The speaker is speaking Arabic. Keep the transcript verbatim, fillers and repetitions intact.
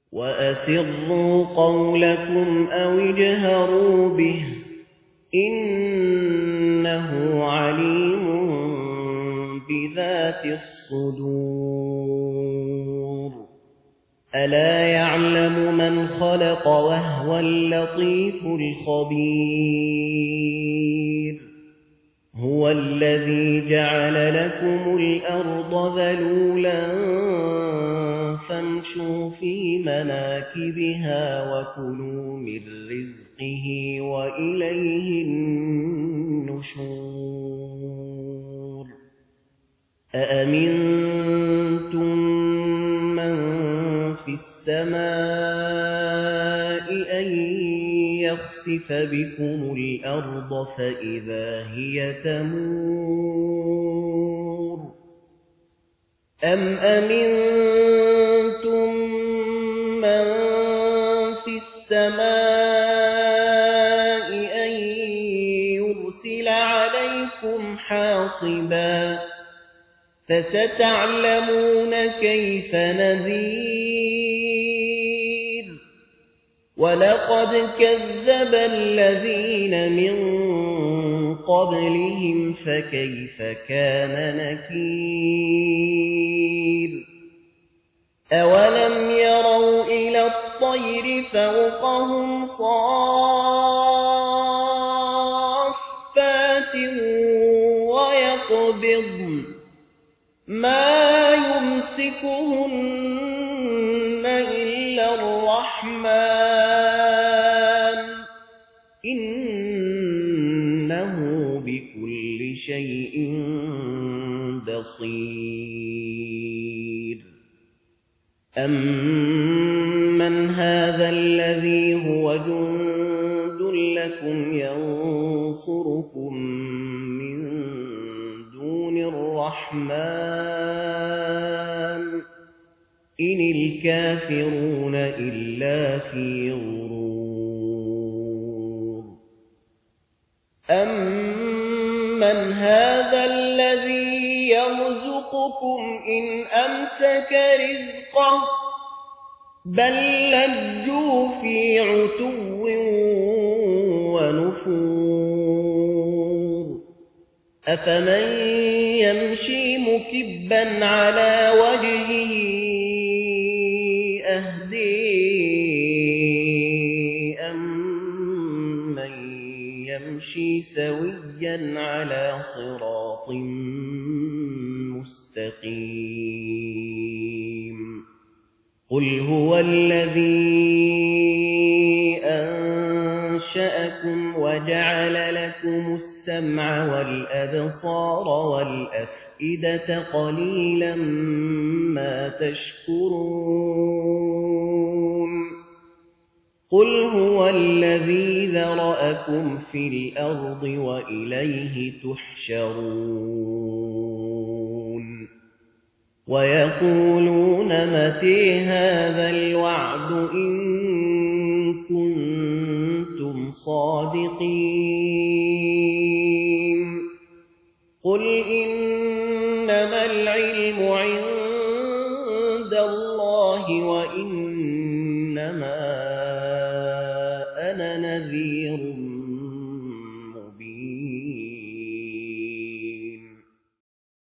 وأسروا قولكم أو اجهروا به إنه عليم بذات الصدور ألا يعلم من خلق وهو اللطيف الخبير هو الذي جعل لكم الأرض ذلولا فامشوا في مناكبها وكلوا من رزقه وإليه النشور أأمنتم من في السماء أن يخسف بكم الأرض فإذا هي تمور أم أمنتم من في السماء أن يرسل عليكم حاصبا فستعلمون كيف نذير ولقد كذب الذين من قبلهم فكيف كان نكير أولم يروا إلى الطير فوقهم صافات ويقبضن ما يمسكهن إلا الرحمن إنه بكل شيء بصير أمن هذا الذي هو جند لكم ينصركم من دون الرحمن إن الكافرون إلا في غرور أمن هذا الذي يرزقكم إن أمسك رزقه بل لجوا في عتو ونفور أفمن يمشي مكبا على وجهه أهدي أمن يمشي سويا على صراط مستقيم قل هو الذي أنشأكم وجعل لكم السمع والأبصار والأفئدة قليلا ما تشكرون قل هو الذي ذرأكم في الأرض وإليه تحشرون ويقولون متى هذا الوعد إن كنتم صادقين قل إنما العلم عند الله وإنما